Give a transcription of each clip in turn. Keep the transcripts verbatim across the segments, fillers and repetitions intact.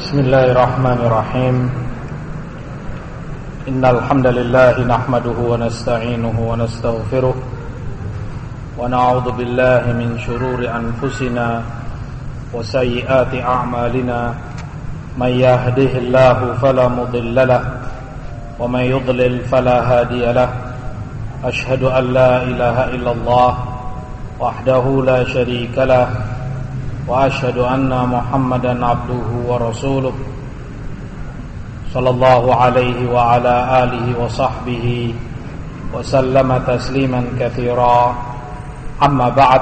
Bismillahirrahmanirrahim. Innal hamdalillah nahmaduhu wa nasta'inuhu wa nastaghfiruh wa na'udzu billahi min shururi anfusina wa sayyiati a'malina. May yahdihillahu fala mudilla lahu wa may yudlil fala hadiya lahu. Ashhadu an la ilaha illallah wahdahu la syarika lahu wa ashhadu anna Muhammadan abduhu wa rasuluh sallallahu alaihi wa ala alihi wa sahbihi wa sallama tasliman katsira. Amma ba'd.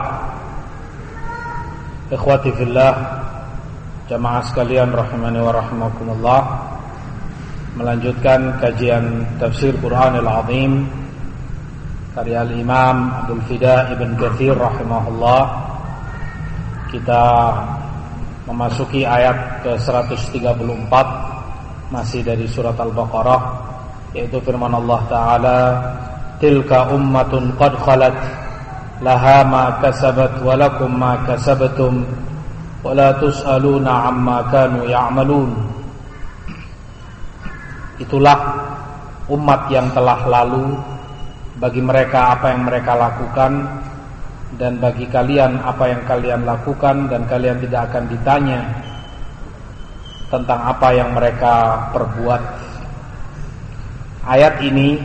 Ikhwati fillah, jamaah sekalian rahimani wa rahimakumullah, melanjutkan kajian tafsir Qur'anil Azim karya Imam Abdul Fida Ibn Katsir rahimahullah. Kita memasuki ayat ke seratus tiga puluh empat, masih dari surat Al-Baqarah, yaitu firman Allah Ta'ala, tilka ummatun qad khalat laha ma kasabat wa lakum ma kasabtum wa la tus'aluna amma kanu ya'malun. Itulah umat yang telah lalu, bagi mereka apa yang mereka lakukan, dan bagi kalian apa yang kalian lakukan, dan kalian tidak akan ditanya tentang apa yang mereka perbuat. Ayat ini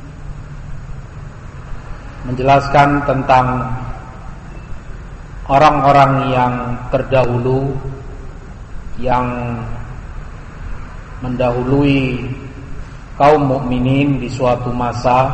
menjelaskan tentang orang-orang yang terdahulu, yang mendahului kaum mukminin di suatu masa,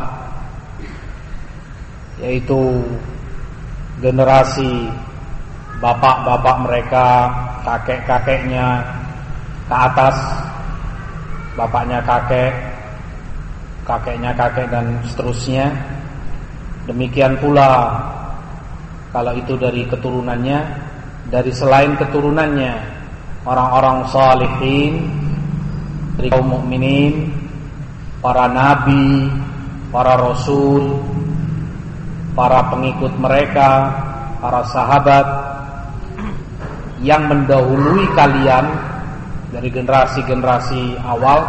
yaitu generasi bapak-bapak mereka, kakek-kakeknya ke atas, bapaknya kakek, kakeknya kakek, dan seterusnya. Demikian pula kalau itu dari keturunannya, dari selain keturunannya, orang-orang salihin dari kaum mukminin, para nabi, para rasul, para pengikut mereka, para sahabat yang mendahului kalian dari generasi-generasi awal.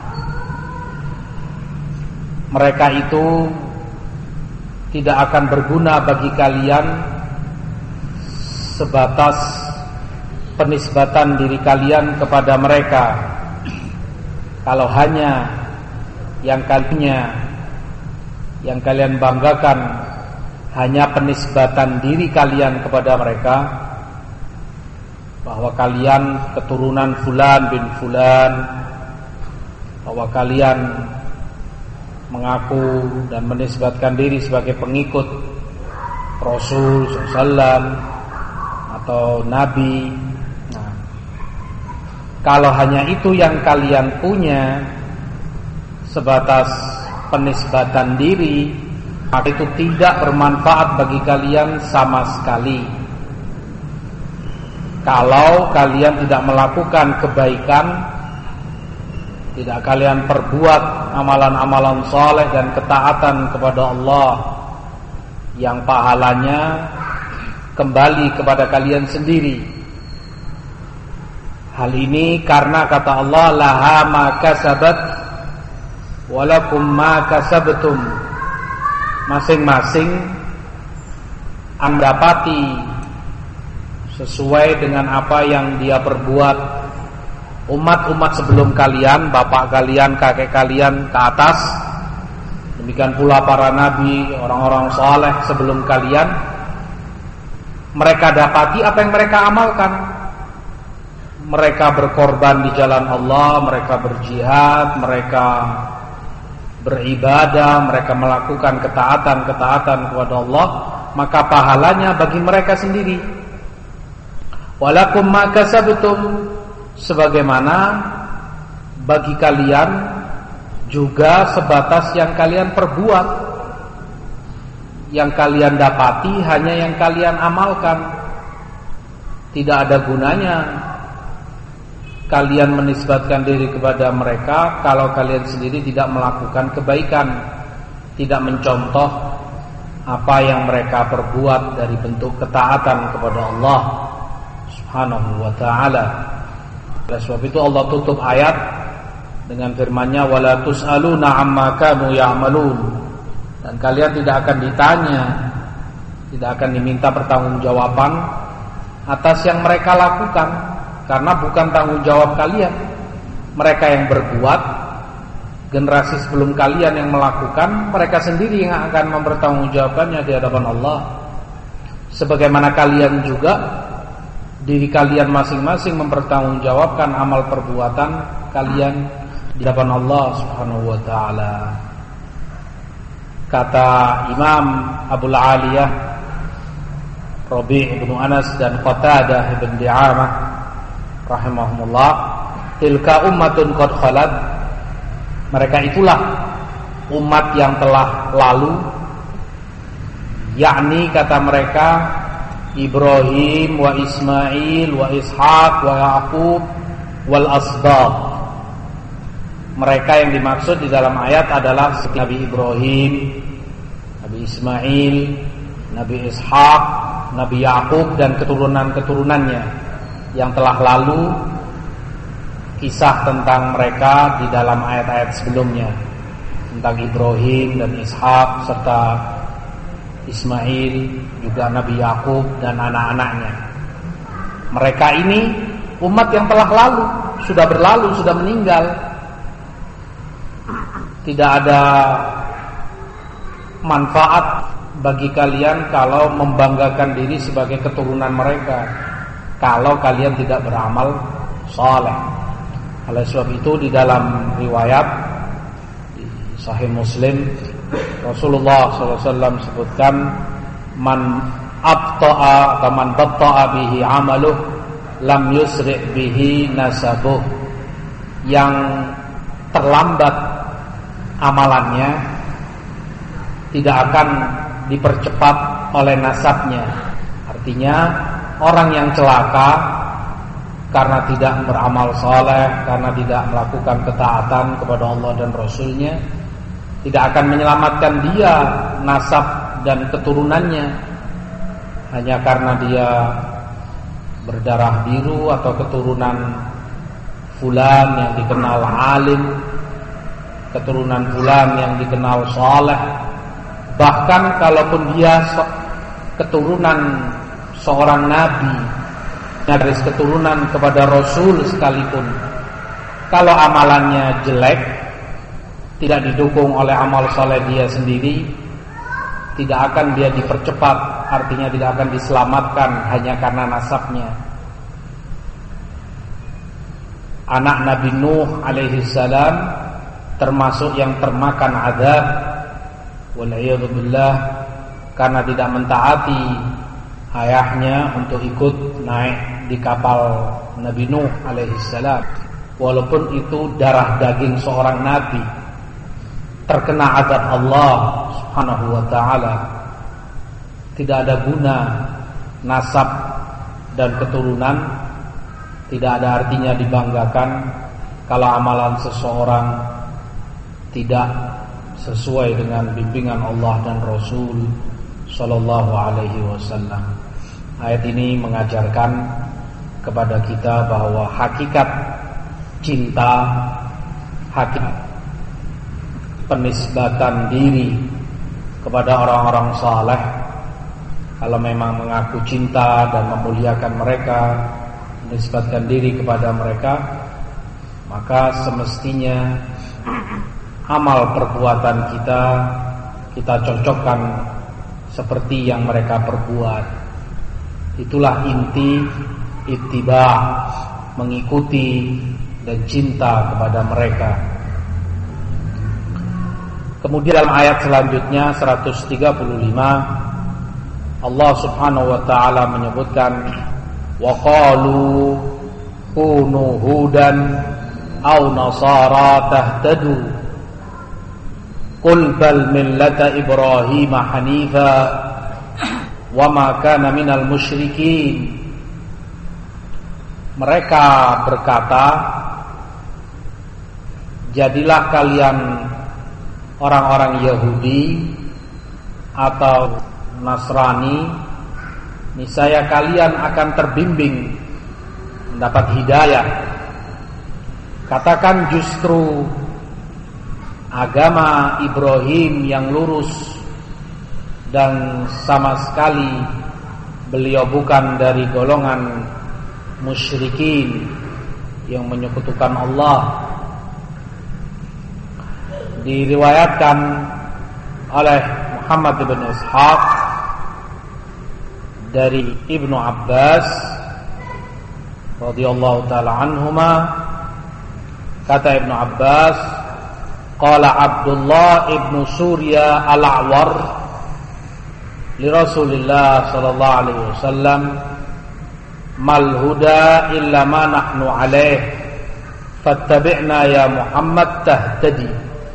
Mereka itu tidak akan berguna bagi kalian sebatas penisbatan diri kalian kepada mereka. Kalau hanya yang kalinya, yang kalian banggakan hanya penisbatan diri kalian kepada mereka, bahwa kalian keturunan fulan bin fulan, bahwa kalian mengaku dan menisbatkan diri sebagai pengikut Rasul sallallahu alaihi wasallam atau Nabi. Nah, kalau hanya itu yang kalian punya, sebatas penisbatan diri, maka itu tidak bermanfaat bagi kalian sama sekali. Kalau kalian tidak melakukan kebaikan, tidak kalian perbuat amalan-amalan saleh dan ketaatan kepada Allah, yang pahalanya kembali kepada kalian sendiri. Hal ini karena kata Allah, laha ma kasabat walakum ma kasabtum. Masing-masing mendapati sesuai dengan apa yang dia perbuat. Umat-umat sebelum kalian, bapak kalian, kakek kalian ke atas, demikian pula para nabi, orang-orang saleh sebelum kalian, mereka dapati apa yang mereka amalkan. Mereka berkorban di jalan Allah, mereka berjihad, mereka beribadah, mereka melakukan ketaatan-ketaatan kepada Allah, maka pahalanya bagi mereka sendiri. Walakum ma kasabtum, sebagaimana bagi kalian juga sebatas yang kalian perbuat. Yang kalian dapati hanya yang kalian amalkan. Tidak ada gunanya kalian menisbatkan diri kepada mereka kalau kalian sendiri tidak melakukan kebaikan, tidak mencontoh apa yang mereka perbuat dari bentuk ketaatan kepada Allah Subhanahu wa ta'ala. Oleh sebab itu Allah tutup ayat dengan firman-Nya wala tus'aluna amma kanu ya'malun, dan kalian tidak akan ditanya, tidak akan diminta pertanggungjawaban atas yang mereka lakukan, karena bukan tanggung jawab kalian. Mereka yang berbuat, generasi sebelum kalian yang melakukan, mereka sendiri yang akan mempertanggungjawabkannya di hadapan Allah. Sebagaimana kalian juga, diri kalian masing-masing mempertanggungjawabkan amal perbuatan kalian di hadapan Allah Subhanahu wa taala. Kata Imam Abul Aliyah, Rabi' ibn Anas dan Qatadah ibn Di'amah rahimahumullah, tilka ummatun qad khalat, mereka itulah umat yang telah lalu, yakni kata mereka Ibrahim wa Ismail wa Ishaq wa Yaqub wal asbab. Mereka yang dimaksud di dalam ayat adalah Nabi Ibrahim, Nabi Ismail, Nabi Ishaq, Nabi Yaqub dan keturunan-keturunannya yang telah lalu. Kisah tentang mereka di dalam ayat-ayat sebelumnya, tentang Ibrahim dan Ishaq serta Ismail, juga Nabi Yaqub dan anak-anaknya. Mereka ini umat yang telah lalu, sudah berlalu, sudah meninggal. Tidak ada manfaat bagi kalian kalau membanggakan diri sebagai keturunan mereka, kalau kalian tidak beramal saleh. Oleh sebab itu di dalam riwayat di Sahih Muslim, Rasulullah shallallahu alaihi wasallam sebutkan, man abta'a atau man batta'a bihi amaluh lam yusri' bihi nasabuh, yang terlambat amalannya tidak akan dipercepat oleh nasabnya. Artinya orang yang celaka karena tidak beramal saleh, karena tidak melakukan ketaatan kepada Allah dan Rasulnya, tidak akan menyelamatkan dia nasab dan keturunannya hanya karena dia berdarah biru atau keturunan fulan yang dikenal alim, keturunan fulan yang dikenal saleh. Bahkan kalaupun dia keturunan seorang nabi, dari keturunan kepada Rasul sekalipun, kalau amalannya jelek, tidak didukung oleh amal saleh dia sendiri, tidak akan dia dipercepat, artinya tidak akan diselamatkan hanya karena nasabnya. Anak Nabi Nuh alaihi salam termasuk yang termakan azab wal'iyadzubillah karena tidak mentaati ayahnya untuk ikut naik di kapal Nabi Nuh alaihi salam. Walaupun itu darah daging seorang nabi, terkena azab Allah Subhanahu wa taala. Tidak ada guna nasab dan keturunan, tidak ada artinya dibanggakan kalau amalan seseorang tidak sesuai dengan bimbingan Allah dan Rasul sallallahu alaihi wasallam. Ayat ini mengajarkan kepada kita bahwa hakikat cinta, hakikat penisbatan diri kepada orang-orang saleh, kalau memang mengaku cinta dan memuliakan mereka, menisbatkan diri kepada mereka, maka semestinya amal perbuatan kita kita cocokkan seperti yang mereka perbuat. Itulah inti ittiba, mengikuti dan cinta kepada mereka. Kemudian dalam ayat selanjutnya seratus tiga puluh lima, Allah Subhanahu wa taala menyebutkan wa qalu kunu hudan aw nasara tahtadu qul bal millata Ibrahim hanifa wa ma kana minal musyrikin. Mereka berkata, jadilah kalian orang-orang Yahudi atau Nasrani, niscaya kalian akan terbimbing, mendapat hidayah katakan justru agama Ibrahim yang lurus dan sama sekali beliau bukan dari golongan musyrikin yang menyekutukan Allah. Diriwayatkan oleh Muhammad bin Ishaq dari Ibnu Abbas radhiyallahu taala anhuma, kata Ibnu Abbas, qala Abdullah ibnu Surya al-A'war li Rasulillah sallallahu alaihi wasallam, mal huda illa ma nahnu alaih fattabi'na ya Muhammad tahtadi.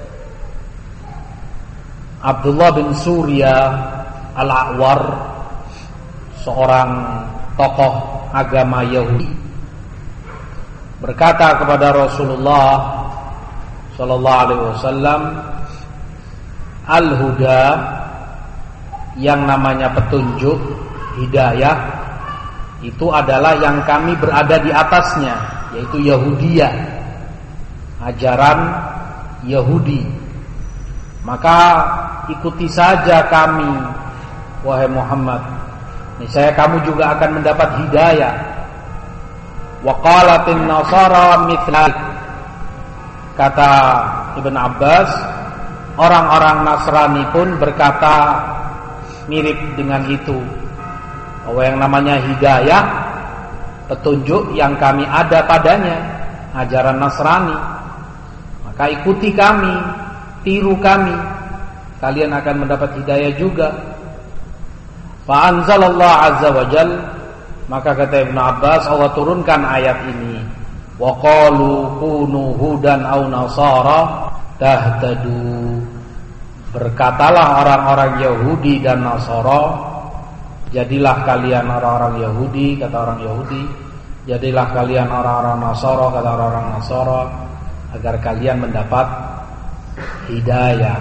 Abdullah bin Surya al-A'war, seorang tokoh agama Yahudi, berkata kepada Rasulullah sallallahu alaihi wasallam, al-huda, yang namanya petunjuk, hidayah, itu adalah yang kami berada di atasnya, yaitu Yahudiyah, ajaran Yahudi. Maka ikuti saja kami, wahai Muhammad, niscaya kamu juga akan mendapat hidayah. Wa qalatin nasara mithlak, kata Ibn Abbas, orang-orang Nasrani pun berkata mirip dengan itu, bahwa yang namanya hidayah, petunjuk yang kami ada padanya, ajaran Nasrani, maka ikuti kami, tiru kami, kalian akan mendapat hidayah juga. Fa anzalallahu azza wa jal, maka kata Ibnu Abbas, Allah turunkan ayat ini, wa qalu kunu hudan aw nasara tahtadu, berkatalah orang-orang Yahudi dan Nasara, jadilah kalian orang-orang Yahudi, kata orang Yahudi, jadilah kalian orang-orang Nasara, kata orang-orang Nasara, agar kalian mendapat hidayah.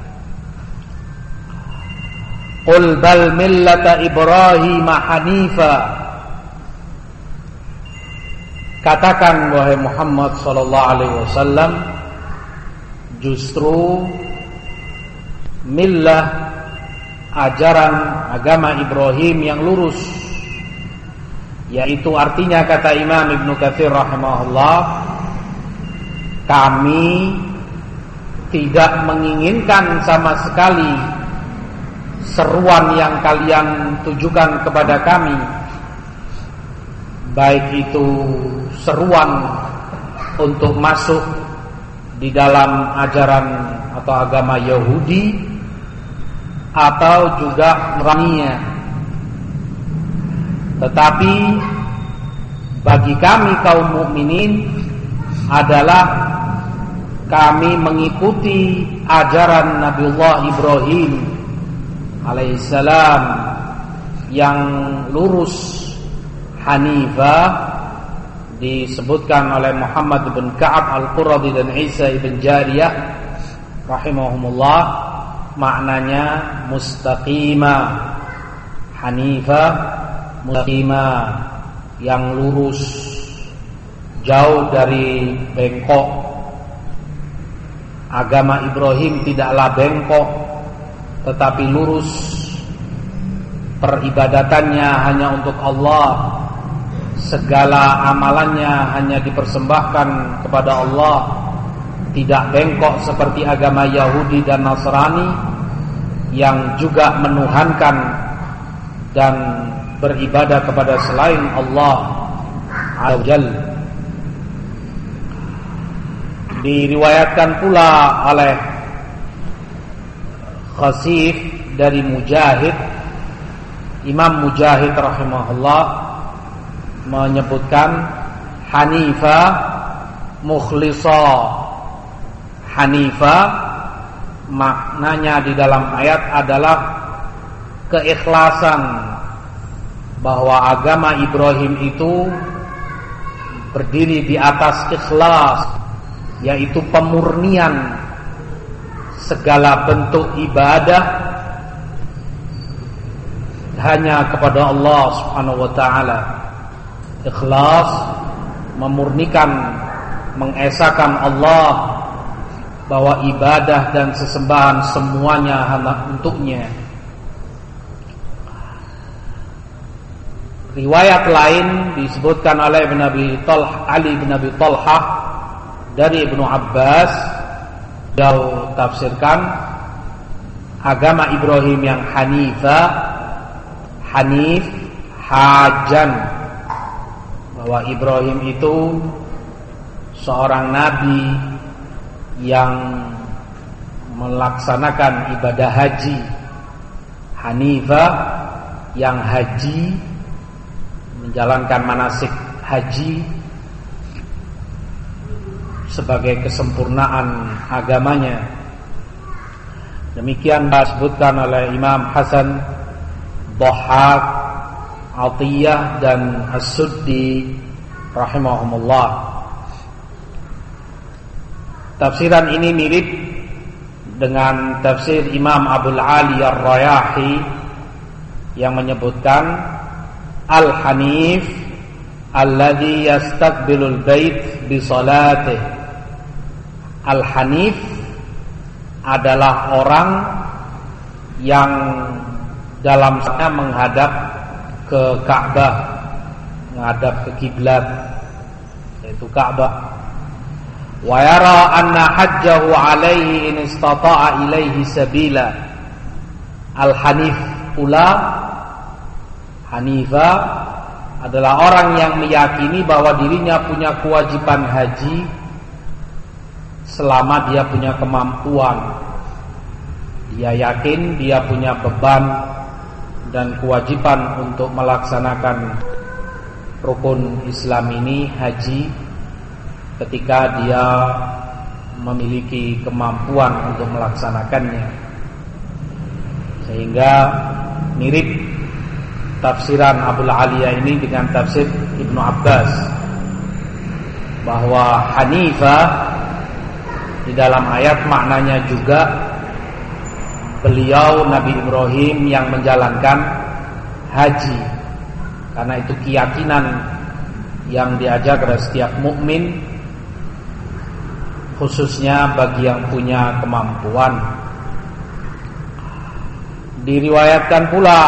Qul bal millata Ibrahim hanifa, katakan wahai Muhammad sallallahu alaihi wasallam, justru millah, ajaran agama Ibrahim yang lurus, yaitu artinya, kata Imam Ibnu Katsir rahimahullah, kami tidak menginginkan sama sekali seruan yang kalian tujukan kepada kami, baik itu seruan untuk masuk di dalam ajaran atau agama Yahudi, atau juga nerangnya. Tetapi bagi kami kaum mukminin adalah kami mengikuti ajaran Nabiullah Ibrahim alaihissalam yang lurus, hanifah, disebutkan oleh Muhammad bin Ka'ab al-Quradi dan Isa ibn Jariyah rahimahumullah, maknanya mustaqimah, hanifah, mustaqimah, yang lurus, jauh dari bengkok. Agama Ibrahim tidaklah bengkok, tetapi lurus. Peribadatannya hanya untuk Allah, segala amalannya hanya dipersembahkan kepada Allah, tidak bengkok seperti agama Yahudi dan Nasrani yang juga menuhankan dan beribadah kepada selain Allah Azza wa Jalla. Diriwayatkan pula oleh Khasif dari Mujahid, Imam Mujahid rahimahullah menyebutkan hanifah mukhlisah. Hanifah maknanya di dalam ayat adalah keikhlasan, bahwa agama Ibrahim itu berdiri di atas ikhlas, yaitu pemurnian segala bentuk ibadah hanya kepada Allah Subhanahu wa taala. Ikhlas, memurnikan mengesahkan Allah, bahwa ibadah dan sesembahan semuanya hanya untuknya. Riwayat lain disebutkan oleh Ibn Abi Talha, Ali bin Abi Talha dari Ibnu Abbas, dia tafsirkan agama Ibrahim yang Hanifa, Hanif, Hajan, bahwa Ibrahim itu seorang nabi yang melaksanakan ibadah haji. Hanifa yang haji, menjalankan manasik haji sebagai kesempurnaan agamanya. Demikian disebutkan oleh Imam Hasan, Dhahhak, Atiyah dan As-Suddi rahimahumullah. Tafsiran ini mirip dengan tafsir Imam Abul Ali Ar-Rayahi yang menyebutkan Al-Hanif alladhi yastaqbilul bait bi salatih. Al-Hanif adalah orang yang dalam sana menghadap ke Ka'bah, menghadap ke kiblat, yaitu Ka'bah. Wa yara anna hajjahu alaihi in istata'a ilaihi sabila. Al-Hanif pula, Hanifah adalah orang yang meyakini bahwa dirinya punya kewajiban haji selama dia punya kemampuan. Dia yakin dia punya beban dan kewajiban untuk melaksanakan rukun Islam ini, haji, ketika dia memiliki kemampuan untuk melaksanakannya. Sehingga mirip tafsiran Abul Aliyah ini dengan tafsir Ibnu Abbas, bahwa Hanifah di dalam ayat maknanya juga beliau Nabi Ibrahim yang menjalankan haji, karena itu keyakinan yang diajar kepada setiap mukmin, khususnya bagi yang punya kemampuan. Diriwayatkan pula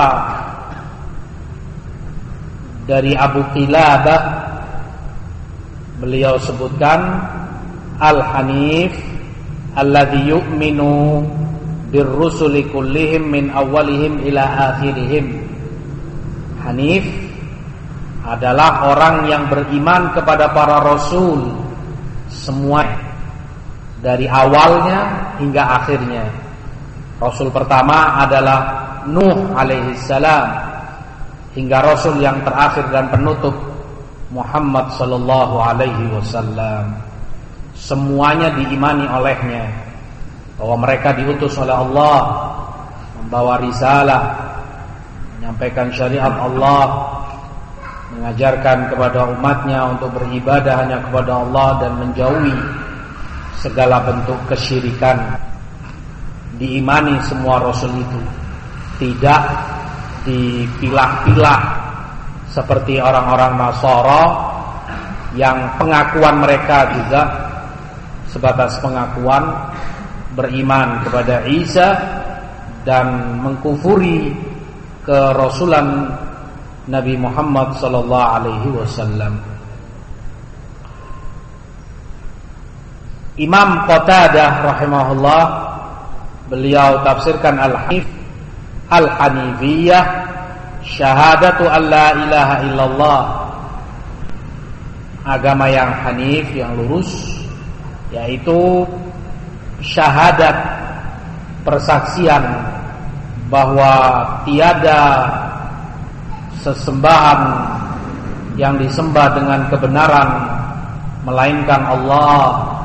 dari Abu Qilabah, beliau sebutkan Al-Hanif alladhi yu'minu birrusuli kullihim min awalihim ila akhirihim. Hanif adalah orang yang beriman kepada para rasul semua, dari awalnya hingga akhirnya. Rasul pertama adalah Nuh alaihi salam, hingga rasul yang terakhir dan penutup Muhammad sallallahu alaihi wasallam. Semuanya diimani olehnya, bahwa mereka diutus oleh Allah membawa risalah, menyampaikan syariat Allah, mengajarkan kepada umatnya untuk beribadah hanya kepada Allah dan menjauhi segala bentuk kesyirikan. Diimani semua rasul itu, tidak dipilah-pilah seperti orang-orang Nasara yang pengakuan mereka juga sebatas pengakuan beriman kepada Isa dan mengkufuri kerasulan Nabi Muhammad sallallahu alaihi wasallam. Imam Qatadah rahimahullah, beliau tafsirkan Al-Hanif, Al-Hanifiyah syahadatu an la ilaha illallah. Agama yang hanif, yang lurus, yaitu syahadat, persaksian bahwa tiada sesembahan yang disembah dengan kebenaran melainkan Allah.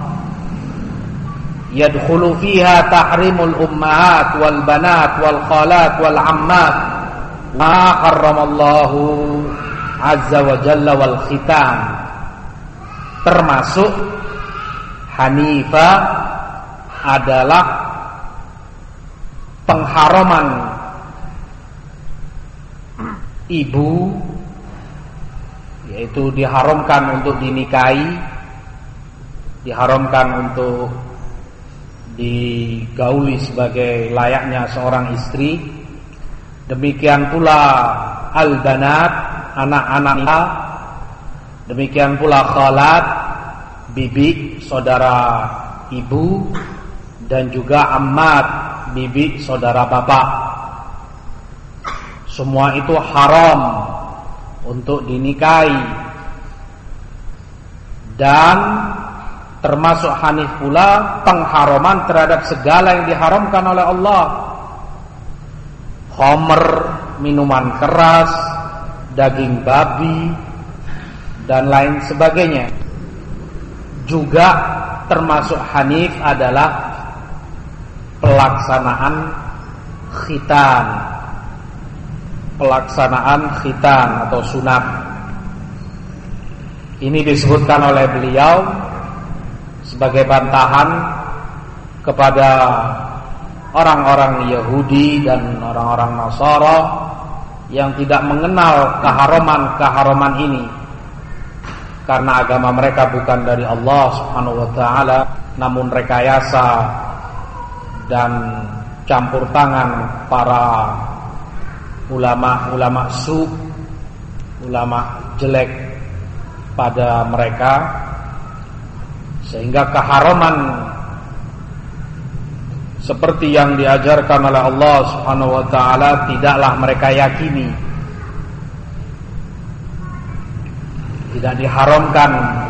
Yadkhulu fiha tahrimul ummahat wal banat wal khalat wal ammat ma harramallahu azza wa jalla wal khitam. Termasuk Hanifah adalah pengharaman ibu, yaitu diharamkan untuk dinikahi, diharamkan untuk digauli sebagai layaknya seorang istri. Demikian pula al-banat, anak-anak. Demikian pula khalat, bibi, saudara ibu. Dan juga ammat, bibi, saudara bapak. Semua itu haram untuk dinikahi. Dan termasuk hanif pula pengharaman terhadap segala yang diharamkan oleh Allah. Khamr, minuman keras, daging babi, dan lain sebagainya. Juga termasuk hanif adalah pelaksanaan khitan. Pelaksanaan khitan atau sunat. Ini disebutkan oleh beliau sebagai bantahan kepada orang-orang Yahudi dan orang-orang Nasara yang tidak mengenal keharaman-keharaman ini, karena agama mereka bukan dari Allah Subhanahu wa taala, namun rekayasa dan campur tangan para ulama-ulama su, ulama jelek pada mereka, sehingga keharaman seperti yang diajarkan oleh Allah Subhanahu wa taala tidaklah mereka yakini. Tidak diharamkan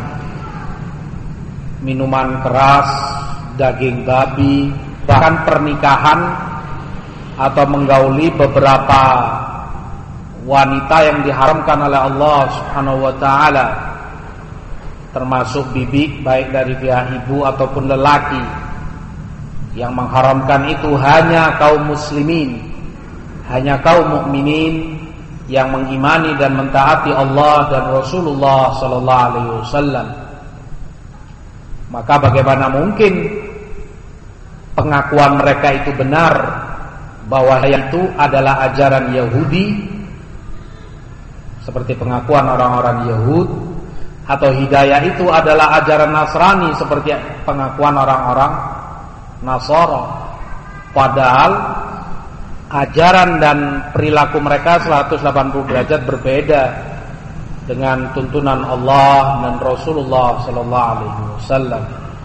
minuman keras, daging babi, bahkan pernikahan atau menggauli beberapa wanita yang diharamkan oleh Allah Subhanahu wa taala, termasuk bibi, baik dari pihak ibu ataupun lelaki. Yang mengharamkan itu hanya kaum muslimin, hanya kaum mukminin yang mengimani dan mentaati Allah dan Rasulullah sallallahu alaihi wasallam. Maka bagaimana mungkin pengakuan mereka itu benar bahwa itu adalah ajaran Yahudi, seperti pengakuan orang-orang Yahud, atau hidayah itu adalah ajaran Nasrani seperti pengakuan orang-orang Nasara. Padahal ajaran dan perilaku mereka seratus delapan puluh derajat berbeda dengan tuntunan Allah dan Rasulullah sallallahu alaihi wasallam.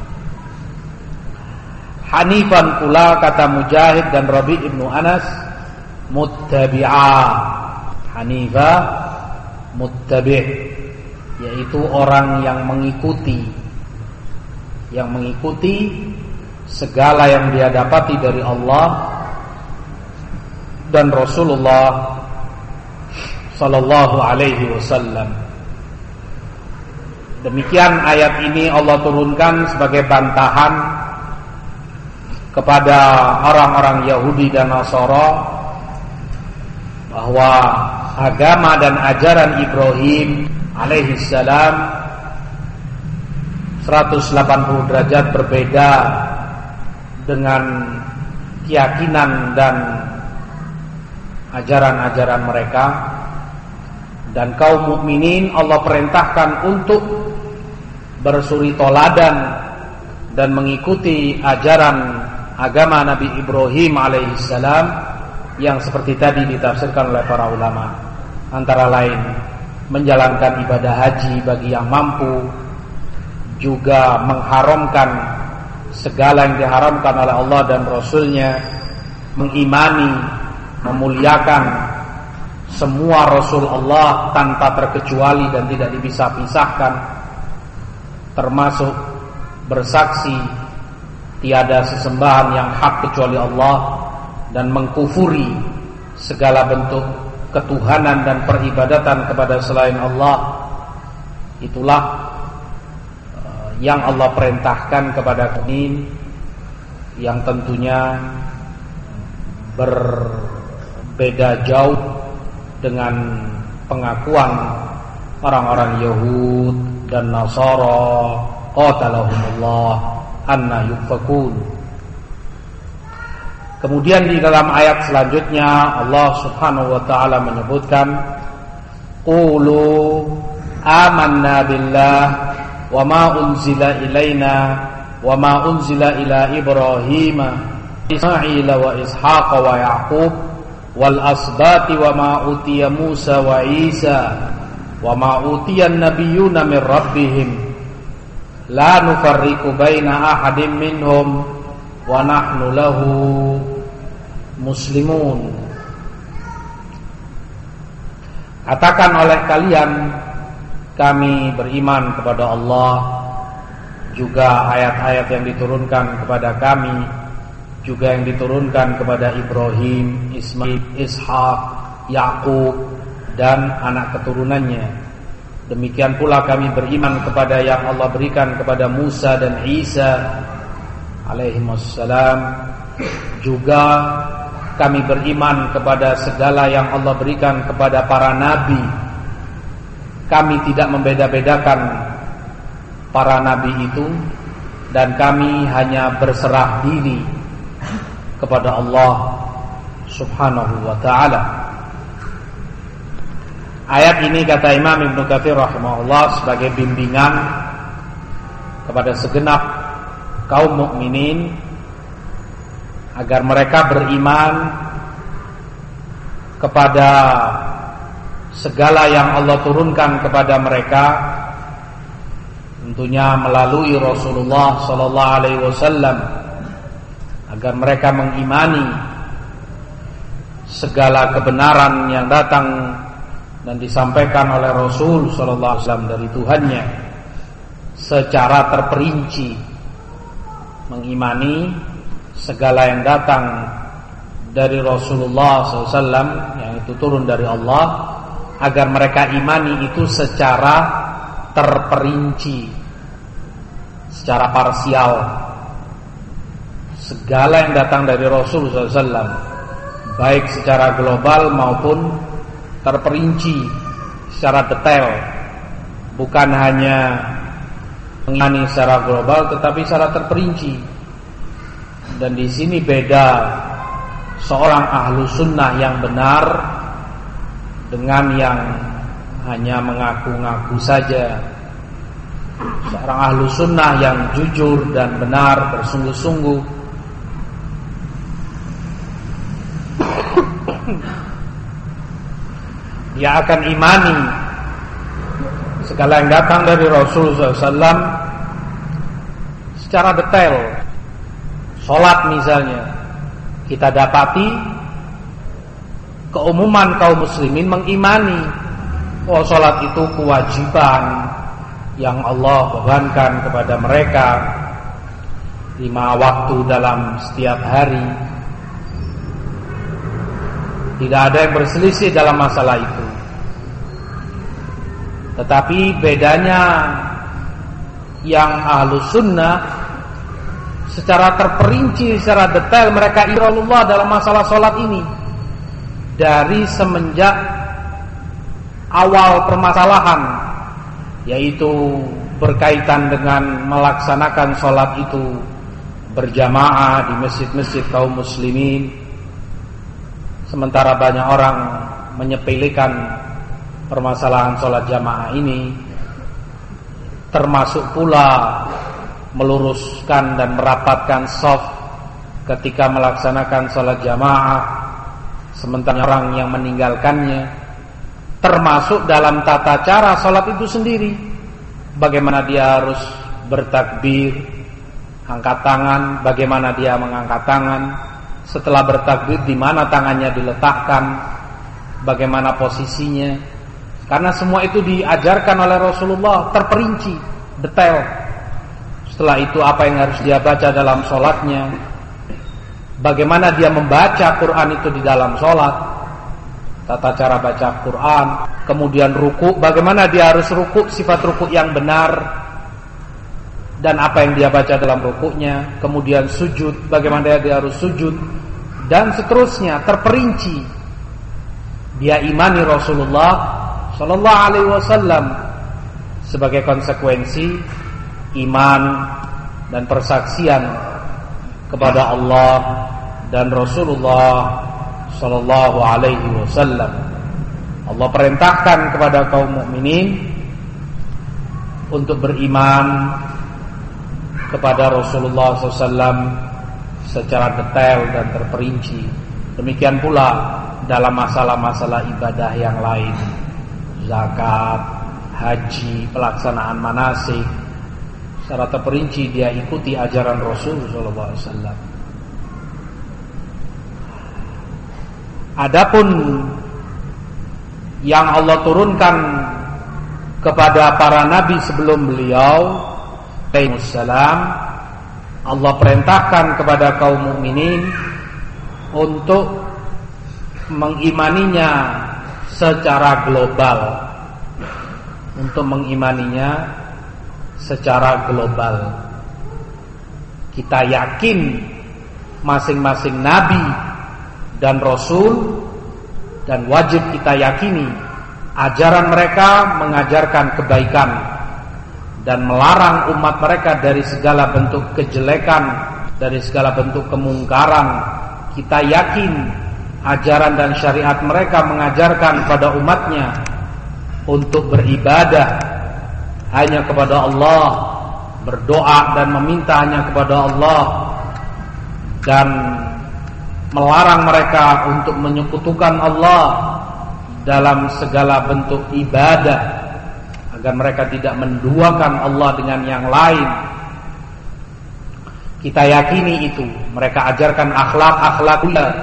Hanifan pula kata Mujahid dan Rabi' ibnu Anas, muttabi'a. Hanifah muttabi', yaitu orang yang mengikuti, yang mengikuti segala yang dia dapati dari Allah dan Rasulullah sallallahu alaihi wasallam. Demikian ayat ini Allah turunkan sebagai bantahan kepada orang-orang Yahudi dan Nasara bahwa agama dan ajaran Ibrahim alaihi salam seratus delapan puluh derajat berbeda dengan keyakinan dan ajaran-ajaran mereka. Dan kaum mukminin Allah perintahkan untuk bersuri toladan dan mengikuti ajaran agama Nabi Ibrahim alaihissalam yang seperti tadi ditafsirkan oleh para ulama, antara lain menjalankan ibadah haji bagi yang mampu, juga mengharamkan segala yang diharamkan oleh Allah dan Rasulnya, mengimani, memuliakan semua Rasul Allah tanpa terkecuali dan tidak dipisah-pisahkan, termasuk bersaksi tiada sesembahan yang hak kecuali Allah, dan mengkufuri segala bentuk ketuhanan dan peribadatan kepada selain Allah. Itulah yang Allah perintahkan kepada kami, yang tentunya berbeda jauh dengan pengakuan orang-orang Yahud dan Nasara qatalahumullah anna yufakun. Kemudian di dalam ayat selanjutnya Allah Subhanahu wa taala menyebutkan qulu amanna billah wa ma unzila ilaina wa ma unzila ila Ibrahim Ismail wa Ishaq wa Yaqub wal asbati wa ma utiya Musa wa Isa wa ma utiya an-nabiyyuna min rabbihim la nufarriqu baina ahadin minhum wa nahnu lahu muslimun. Katakan oleh kalian, kami beriman kepada Allah, juga ayat-ayat yang diturunkan kepada kami, juga yang diturunkan kepada Ibrahim, Ismail, Ishaq, Yaqub dan anak keturunannya. Demikian pula kami beriman kepada yang Allah berikan kepada Musa dan Isa alaihimussalam. Juga kami beriman kepada segala yang Allah berikan kepada para nabi. Kami tidak membeda-bedakan para nabi itu, dan kami hanya berserah diri kepada Allah Subhanahu wa ta'ala. Ayat ini, kata Imam Ibnu Katsir rahimahullah, sebagai bimbingan kepada segenap kaum mukminin agar mereka beriman kepada segala yang Allah turunkan kepada mereka, tentunya melalui Rasulullah sallallahu alaihi wasallam, agar mereka mengimani segala kebenaran yang datang dan disampaikan oleh Rasul sallallahu alaihi wasallam dari Tuhannya secara terperinci, mengimani segala yang datang dari Rasulullah sallallahu alaihi wasallam yang itu turun dari Allah, agar mereka imani itu secara terperinci, secara parsial. Segala yang datang dari Rasul sallallahu alaihi wasallam, baik secara global maupun terperinci secara detail, bukan hanya mengimani secara global tetapi secara terperinci. Dan di sini beda seorang ahlu sunnah yang benar dengan yang hanya mengaku-ngaku saja. Seorang ahlu sunnah yang jujur dan benar, bersungguh-sungguh, dia akan imani segala yang datang dari Rasulullah sallallahu alaihi wasallam secara detail. Salat misalnya, kita dapati keumuman kaum muslimin mengimani oh salat itu kewajiban yang Allah bebankan kepada mereka lima waktu dalam setiap hari. Tidak ada yang berselisih dalam masalah itu. Tetapi bedanya yang ahlu sunnah, secara terperinci, secara detail mereka ikrarullah dalam masalah sholat ini. Dari semenjak awal permasalahan, yaitu berkaitan dengan melaksanakan sholat itu berjamaah di masjid-masjid kaum muslimin, sementara banyak orang menyepelekan permasalahan sholat jamaah ini, termasuk pula meluruskan dan merapatkan shaf ketika melaksanakan sholat jamaah, sementara orang yang meninggalkannya, termasuk dalam tata cara sholat itu sendiri, bagaimana dia harus bertakbir, angkat tangan, bagaimana dia mengangkat tangan, setelah bertakbir di mana tangannya diletakkan, bagaimana posisinya, karena semua itu diajarkan oleh Rasulullah terperinci, detail. Setelah itu apa yang harus dia baca dalam sholatnya, bagaimana dia membaca Quran itu di dalam sholat, tata cara baca Quran, kemudian ruku, bagaimana dia harus ruku, sifat ruku yang benar, dan apa yang dia baca dalam rukunya, kemudian sujud, bagaimana dia harus sujud, dan seterusnya, terperinci. Dia imani Rasulullah sallallahu alaihi wasallam sebagai konsekuensi iman dan persaksian kepada Allah dan Rasulullah sallallahu alaihi wasallam. Allah perintahkan kepada kaum mukminin untuk beriman kepada Rasulullah shallallahu alaihi wasallam secara detail dan terperinci. Demikian pula dalam masalah-masalah ibadah yang lain, zakat, haji, pelaksanaan manasik, secara terperinci dia ikuti ajaran Rasul shallallahu alaihi wasallam. Adapun yang Allah turunkan kepada para nabi sebelum beliau, alaihissalam, Allah perintahkan kepada kaum mukminin untuk mengimaninya secara global, untuk mengimaninya secara global. Kita yakin masing-masing nabi dan rasul, dan wajib kita yakini ajaran mereka mengajarkan kebaikan dan melarang umat mereka dari segala bentuk kejelekan, dari segala bentuk kemungkaran. Kita yakin ajaran dan syariat mereka mengajarkan pada umatnya untuk beribadah hanya kepada Allah, berdoa dan meminta hanya kepada Allah, dan melarang mereka untuk menyekutukan Allah dalam segala bentuk ibadah, agar mereka tidak menduakan Allah dengan yang lain. Kita yakini itu. Mereka ajarkan akhlak-akhlak.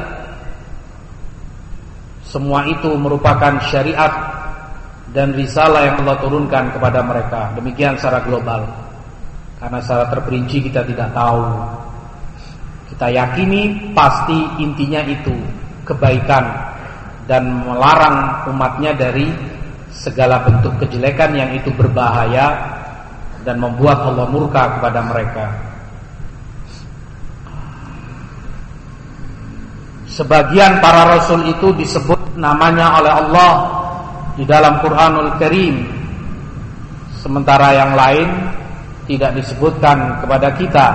Semua itu merupakan syariat dan risalah yang Allah turunkan kepada mereka. Demikian secara global. Karena secara terperinci kita tidak tahu. Kita yakini pasti intinya itu kebaikan dan melarang umatnya dari segala bentuk kejelekan yang itu berbahaya dan membuat Allah murka kepada mereka. Sebagian para rasul itu disebut namanya oleh Allah di dalam Quranul Karim, sementara yang lain tidak disebutkan kepada kita.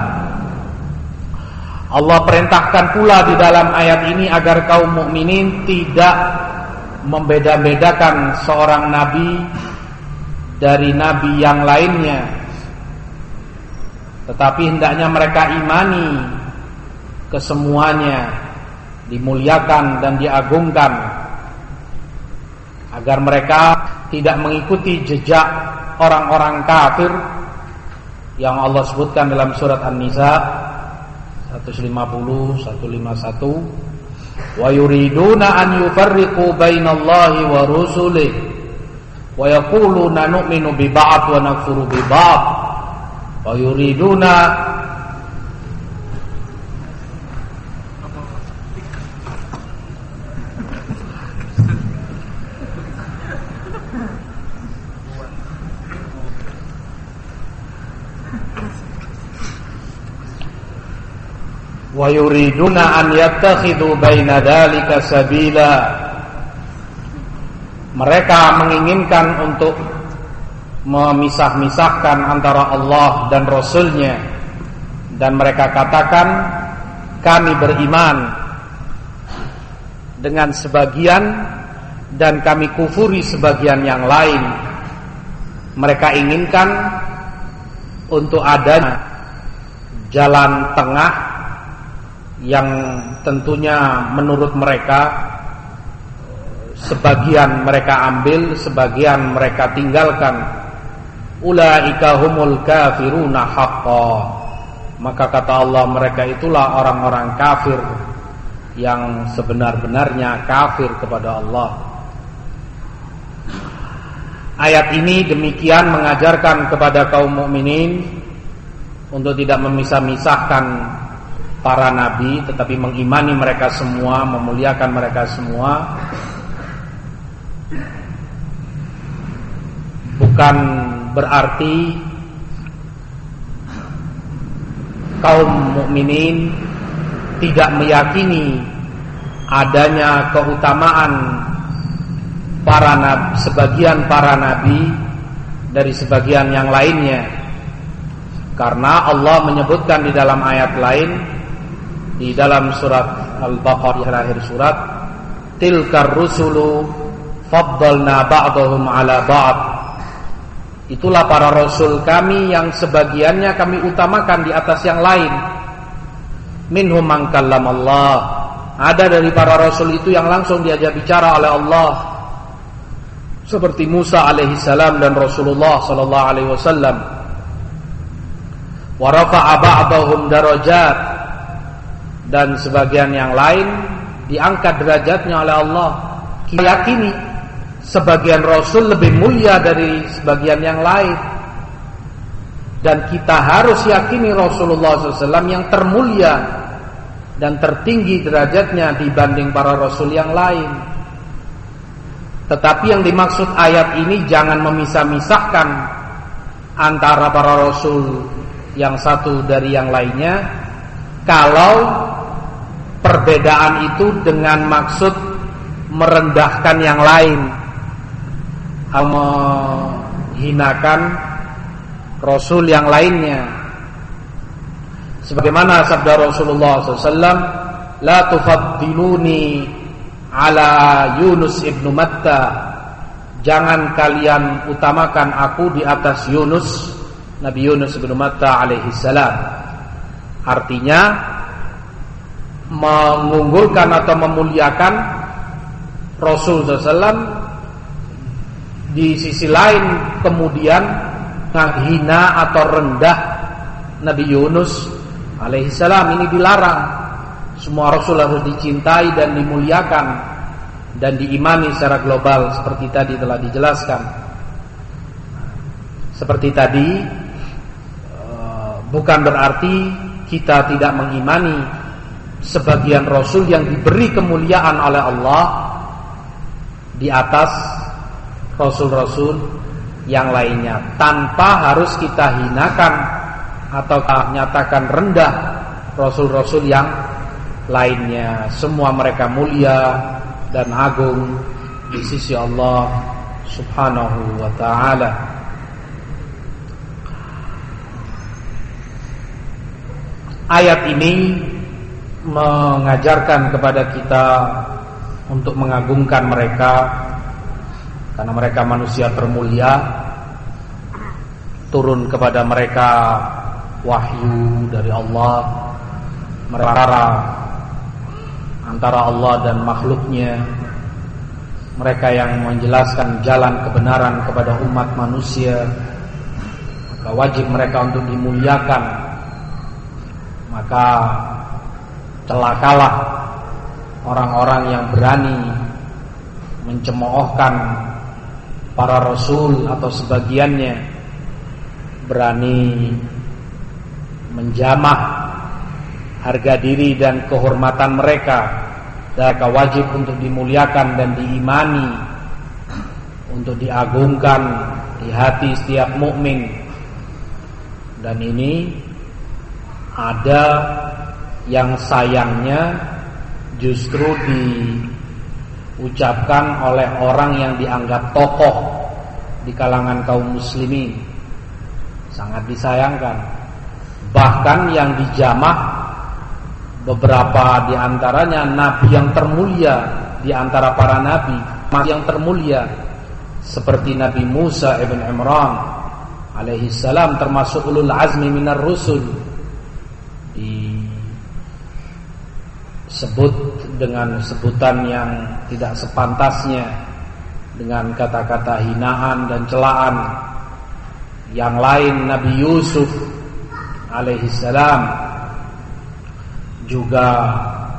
Allah perintahkan pula di dalam ayat ini agar kaum mukminin tidak membeda-bedakan seorang nabi dari nabi yang lainnya, tetapi hendaknya mereka imani kesemuanya, dimuliakan dan diagungkan, agar mereka tidak mengikuti jejak orang-orang kafir yang Allah sebutkan dalam surat An-Nisa seratus lima puluh, seratus lima puluh satu. Wa yuriduna an yufarriqu bainallahi wa rusulihi wa yaquluna nu'minu bi ba'd wa nakfuru bi ba'd wa yuriduna wa yuriduna an yattakhidhu baina dzalika sabila. Mereka menginginkan untuk memisah-misahkan antara Allah dan Rasulnya, dan mereka katakan kami beriman dengan sebagian dan kami kufuri sebagian yang lain. Mereka inginkan untuk adanya jalan tengah yang tentunya menurut mereka sebagian mereka ambil, sebagian mereka tinggalkan. Ulaika humul kafiruna haqqan. Maka kata Allah, mereka itulah orang-orang kafir yang sebenar-benarnya kafir kepada Allah. Ayat ini demikian mengajarkan kepada kaum mukminin untuk tidak memisah-misahkan para nabi, tetapi mengimani mereka semua, memuliakan mereka semua. Bukan berarti kaum mukminin tidak meyakini adanya keutamaan para nabi, sebagian para nabi dari sebagian yang lainnya, karena Allah menyebutkan di dalam ayat lain, di dalam surat Al-Baqarah akhir surat, tilkar rusulu faddalna ba'dahum ala ba'd. Itulah para rasul kami yang sebagiannya kami utamakan di atas yang lain. Minhum man kallamallah. Ada dari para rasul itu yang langsung diajak bicara oleh Allah, seperti Musa alaihi salam dan Rasulullah sallallahu alaihi wasallam. Wa rafa'a ba'dahum darajat, dan sebagian yang lain diangkat derajatnya oleh Allah. Kita yakini sebagian rasul lebih mulia dari sebagian yang lain, dan kita harus yakini Rasulullah shallallahu alaihi wasallam yang termulia dan tertinggi derajatnya dibanding para rasul yang lain. Tetapi yang dimaksud ayat ini jangan memisah-misahkan antara para rasul yang satu dari yang lainnya, kalau perbedaan itu dengan maksud merendahkan yang lain, menghinakan rasul yang lainnya. Sebagaimana sabda Rasulullah shallallahu alaihi wasallam, la tufaddiluni ala Yunus ibnu Matta, jangan kalian utamakan aku di atas Yunus, Nabi Yunus ibnu Matta alaihi salam. Artinya mengunggulkan atau memuliakan Rasul shallallahu alaihi wasallam, di sisi lain kemudian menghina atau rendah Nabi Yunus alaihi salam. Ini dilarang. Semua rasul harus dicintai dan dimuliakan dan diimani secara global, seperti tadi telah dijelaskan. Seperti tadi, bukan berarti kita tidak mengimani sebagian rasul yang diberi kemuliaan oleh Allah di atas rasul-rasul yang lainnya, tanpa harus kita hinakan atau nyatakan rendah rasul-rasul yang lainnya. Semua mereka mulia dan agung di sisi Allah Subhanahu wa ta'ala. Ayat ini mengajarkan kepada kita untuk mengagungkan mereka, karena mereka manusia termulia. Turun kepada mereka wahyu dari Allah, mereka antara Allah dan makhluknya, mereka yang menjelaskan jalan kebenaran kepada umat manusia. Maka wajib mereka untuk dimuliakan. Maka celakalah orang-orang yang berani mencemoohkan para rasul atau sebagiannya, berani menjamah harga diri dan kehormatan mereka. Mereka wajib untuk dimuliakan dan diimani, untuk diagungkan di hati setiap mukmin. Dan ini ada yang sayangnya justru diucapkan oleh orang yang dianggap tokoh di kalangan kaum muslimin. Sangat disayangkan. Bahkan yang dijamah beberapa di antaranya nabi yang termulia di antara para nabi, yang termulia seperti Nabi Musa ibn Imran alaihi salam, termasuk ulul azmi minar rusul, disebut dengan sebutan yang tidak sepantasnya, dengan kata-kata hinaan dan celaan. Yang lain Nabi Yusuf alaihi salam juga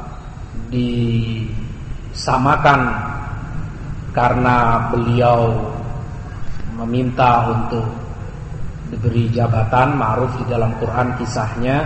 disamakan karena beliau meminta untuk diberi jabatan, ma'ruf di dalam Quran kisahnya.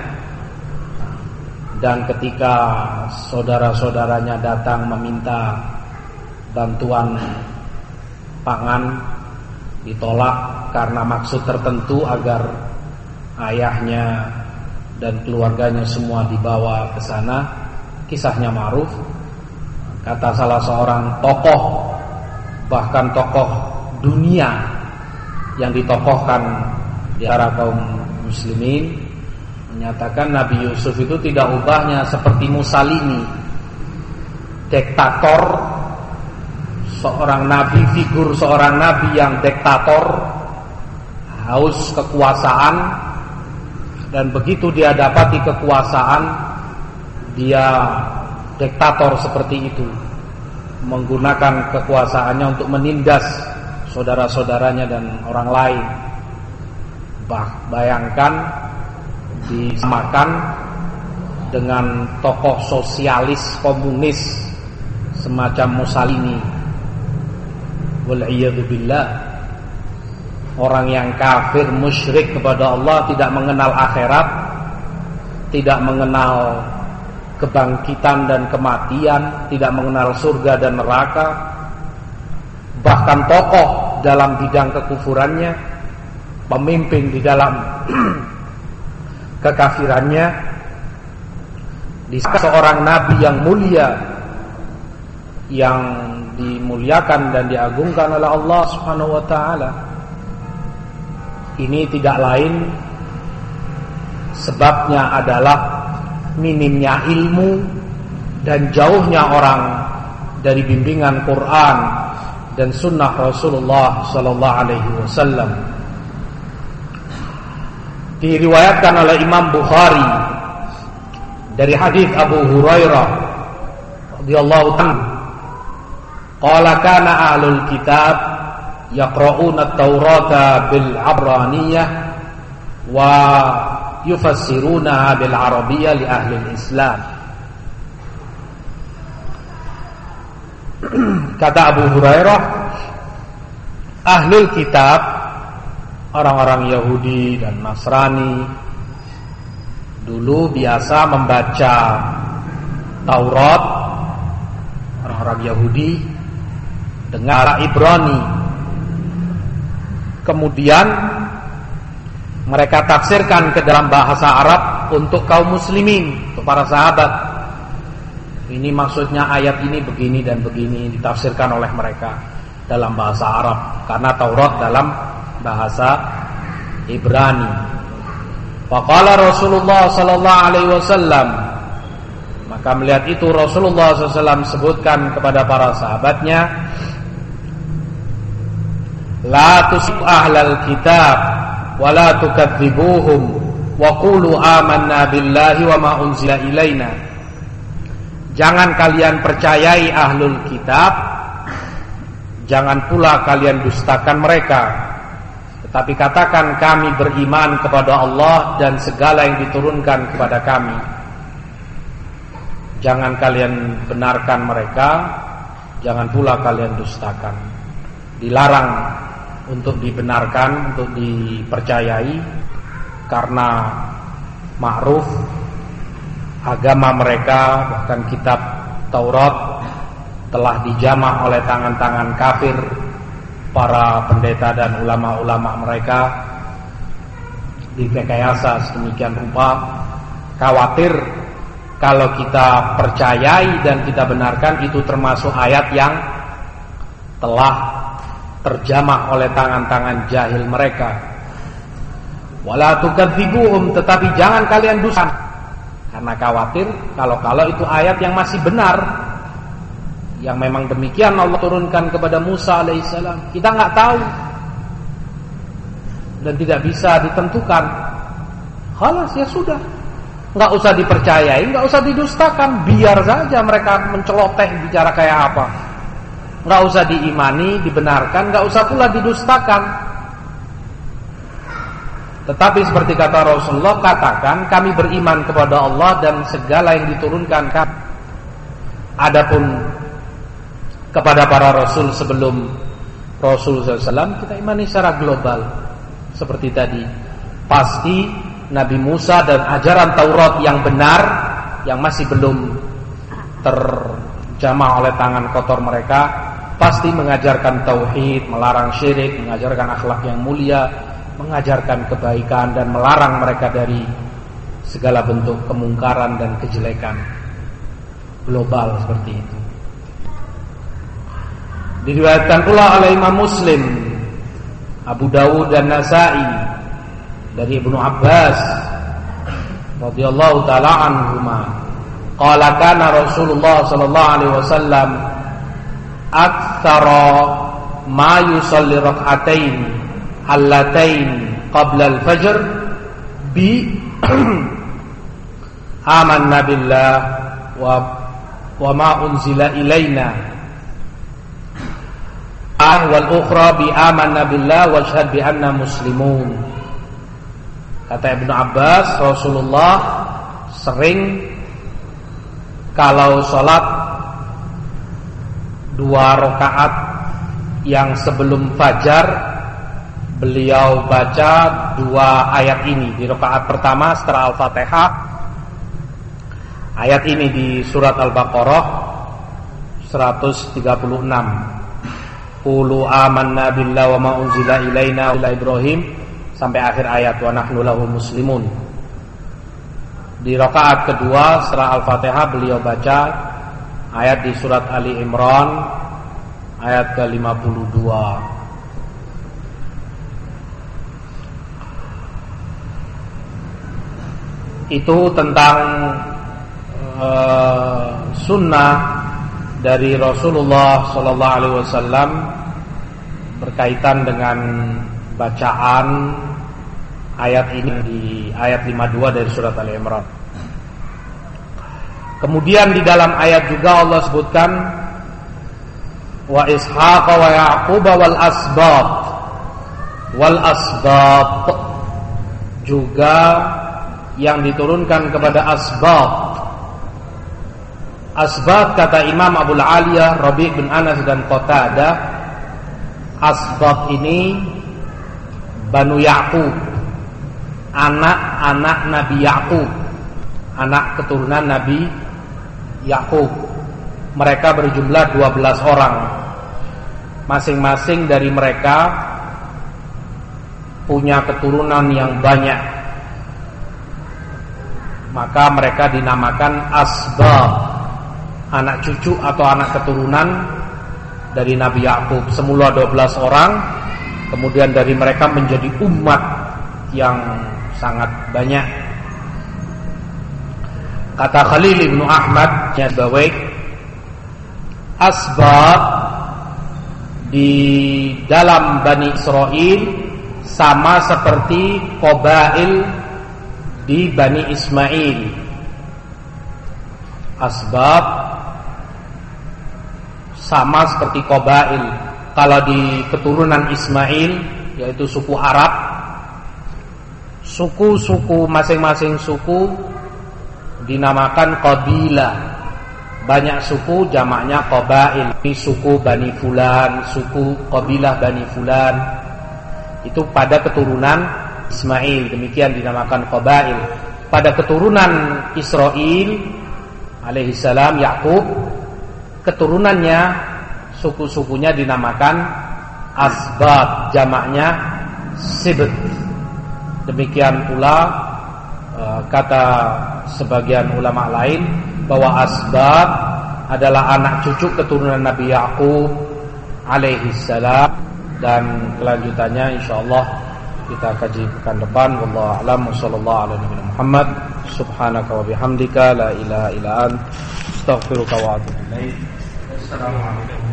Dan ketika saudara-saudaranya datang meminta bantuan pangan, ditolak karena maksud tertentu agar ayahnya dan keluarganya semua dibawa ke sana. Kisahnya ma'ruf. Kata salah seorang tokoh, bahkan tokoh dunia yang ditokohkan di antara kaum muslimin, menyatakan Nabi Yusuf itu tidak ubahnya seperti Mussolini, diktator, seorang nabi, figur seorang nabi yang diktator, haus kekuasaan, dan begitu dia dapati kekuasaan, dia diktator seperti itu, menggunakan kekuasaannya untuk menindas saudara-saudaranya dan orang lain. Bah, bayangkan disamakan dengan tokoh sosialis komunis semacam Mussolini. Wal'iyadu billah. Orang yang kafir, musyrik kepada Allah, tidak mengenal akhirat, tidak mengenal kebangkitan dan kematian, tidak mengenal surga dan neraka, bahkan tokoh dalam bidang kekufurannya, pemimpin di dalam kekafirannya, di seorang nabi yang mulia, yang dimuliakan dan diagungkan oleh Allah Subhanahu wa taala. Ini tidak lain sebabnya adalah minimnya ilmu dan jauhnya orang dari bimbingan Quran dan sunnah Rasulullah sallallahu alaihi wasallam. Diriwayatkan oleh Imam Bukhari dari hadis Abu Hurairah radhiyallahu anhu, qala kana ahlul kitab yaqra'una at-taurata bil abraniyah wa yufassirunaha bil arabiyyah li ahli al-Islam. Kata Abu Hurairah, ahlul kitab, orang-orang Yahudi dan Nasrani, dulu biasa membaca Taurat, orang-orang Yahudi, dengan Ibrani. Kemudian mereka tafsirkan ke dalam bahasa Arab untuk kaum muslimin, untuk para sahabat. Ini maksudnya ayat ini begini dan begini, ditafsirkan oleh mereka dalam bahasa Arab, karena Taurat dalam bahasa Ibrani. Faqala Rasulullah sallallahu alaihi wasallam, maka melihat itu Rasulullah sallallahu alaihi wasallam sebutkan kepada para sahabatnya, la tusib ahlal kitab wa la tukadzibuhum wa qulu amanna billahi wa ma unzila ilaina. Jangan kalian percayai ahlul kitab, jangan pula kalian dustakan mereka, tetapi katakan kami beriman kepada Allah dan segala yang diturunkan kepada kami. Jangan kalian benarkan mereka, jangan pula kalian dustakan. Dilarang untuk dibenarkan, untuk dipercayai, karena ma'ruf agama mereka, bahkan kitab Taurat telah dijamah oleh tangan-tangan kafir, para pendeta dan ulama-ulama mereka direkayasa sedemikian rupa. Khawatir kalau kita percayai dan kita benarkan, itu termasuk ayat yang telah terjamah oleh tangan-tangan jahil mereka. Wala tukadzibuhum, tetapi jangan kalian dusta, karena khawatir kalau-kalau itu ayat yang masih benar, yang memang demikian Allah turunkan kepada Musa alaihissalam. Kita nggak tahu dan tidak bisa ditentukan. Halas, ya sudah, nggak usah dipercayai, nggak usah didustakan, biar saja mereka menceloteh bicara kayak apa. Nggak usah diimani, dibenarkan, nggak usah pula didustakan. Tetapi seperti kata Rasulullah, katakan kami beriman kepada Allah dan segala yang diturunkan kami. Adapun kepada para Rasul sebelum Rasul sallallahu alaihi wasallam, kita imani secara global. Seperti tadi, pasti Nabi Musa dan ajaran Taurat yang benar, yang masih belum terjamah oleh tangan kotor mereka, pasti mengajarkan tauhid, melarang syirik, mengajarkan akhlak yang mulia, mengajarkan kebaikan, dan melarang mereka dari segala bentuk kemungkaran dan kejelekan. Global seperti itu. Diriwayatkan pula oleh Imam Muslim, Abu Dawud dan Nasa'i dari Ibnu Abbas radhiyallahu taala anhuma, qala kana Rasulullah sallallahu alaihi wasallam aktsara ma yusalli rak'atain allatain qabla al-fajr bi amanna billah wa wa ma unzila ilaina wal ukhra bi amanna billah wa syahad bi anna muslimun. Kata Ibnu Abbas, Rasulullah sering kalau sholat dua rakaat yang sebelum fajar, beliau baca dua ayat ini. Di rakaat pertama setelah Al-Fatihah, ayat ini di surat Al-Baqarah seratus tiga puluh enam. Qulu amanna billahi wa ma unzila ilaina ila Ibrahim sampai akhir ayat wa nahnu lahu muslimun. Di rakaat kedua setelah Al-Fatihah beliau baca ayat di surat Ali Imran ayat ke lima puluh dua. Itu tentang uh, sunnah dari Rasulullah sallallahu alaihi wasallam berkaitan dengan bacaan ayat ini di ayat lima puluh dua dari surat Ali Imran. Kemudian di dalam ayat juga Allah sebutkan wa Ishaq wa Yaqub wal asbat. Wal asbat juga yang diturunkan kepada asbat. Asbat kata Imam Abu Aliyah, Rabi' bin Anas dan Qatadah, asbat ini Banu Yaqub, anak-anak Nabi Yaqub, anak keturunan Nabi Yaqub. Mereka berjumlah dua belas orang. Masing-masing dari mereka punya keturunan yang banyak. Maka mereka dinamakan asbab, anak cucu atau anak keturunan dari Nabi Yaqub. Semula dua belas orang, kemudian dari mereka menjadi umat yang sangat banyak. Kata Khalil ibnu Ahmad Jazbawi, asbab di dalam Bani Israel sama seperti qabail di Bani Ismail. Asbab sama seperti qabail. Kalau di keturunan Ismail, yaitu suku Arab, suku-suku masing-masing suku dinamakan qabilah. Banyak suku jamaknya qabail. Ini suku Bani Fulan, suku qabilah Bani Fulan. Itu pada keturunan Ismail, demikian dinamakan qabail. Pada keturunan Israel alaihissalam, Yakub, keturunannya suku-sukunya dinamakan asbab, jamaknya sibt. Demikian pula kata sebagian ulama lain bahwa asbab adalah anak cucu keturunan Nabi Yakub alaihissalam. Dan kelanjutannya insyaallah kita kaji pekan depan. Wallahu a'lam. Wassallallahu ala nabiyina Muhammad. Subhanaka wa bihamdika la ilaha illa anta astaghfiruka wa atubu ilaik. Assalamualaikum.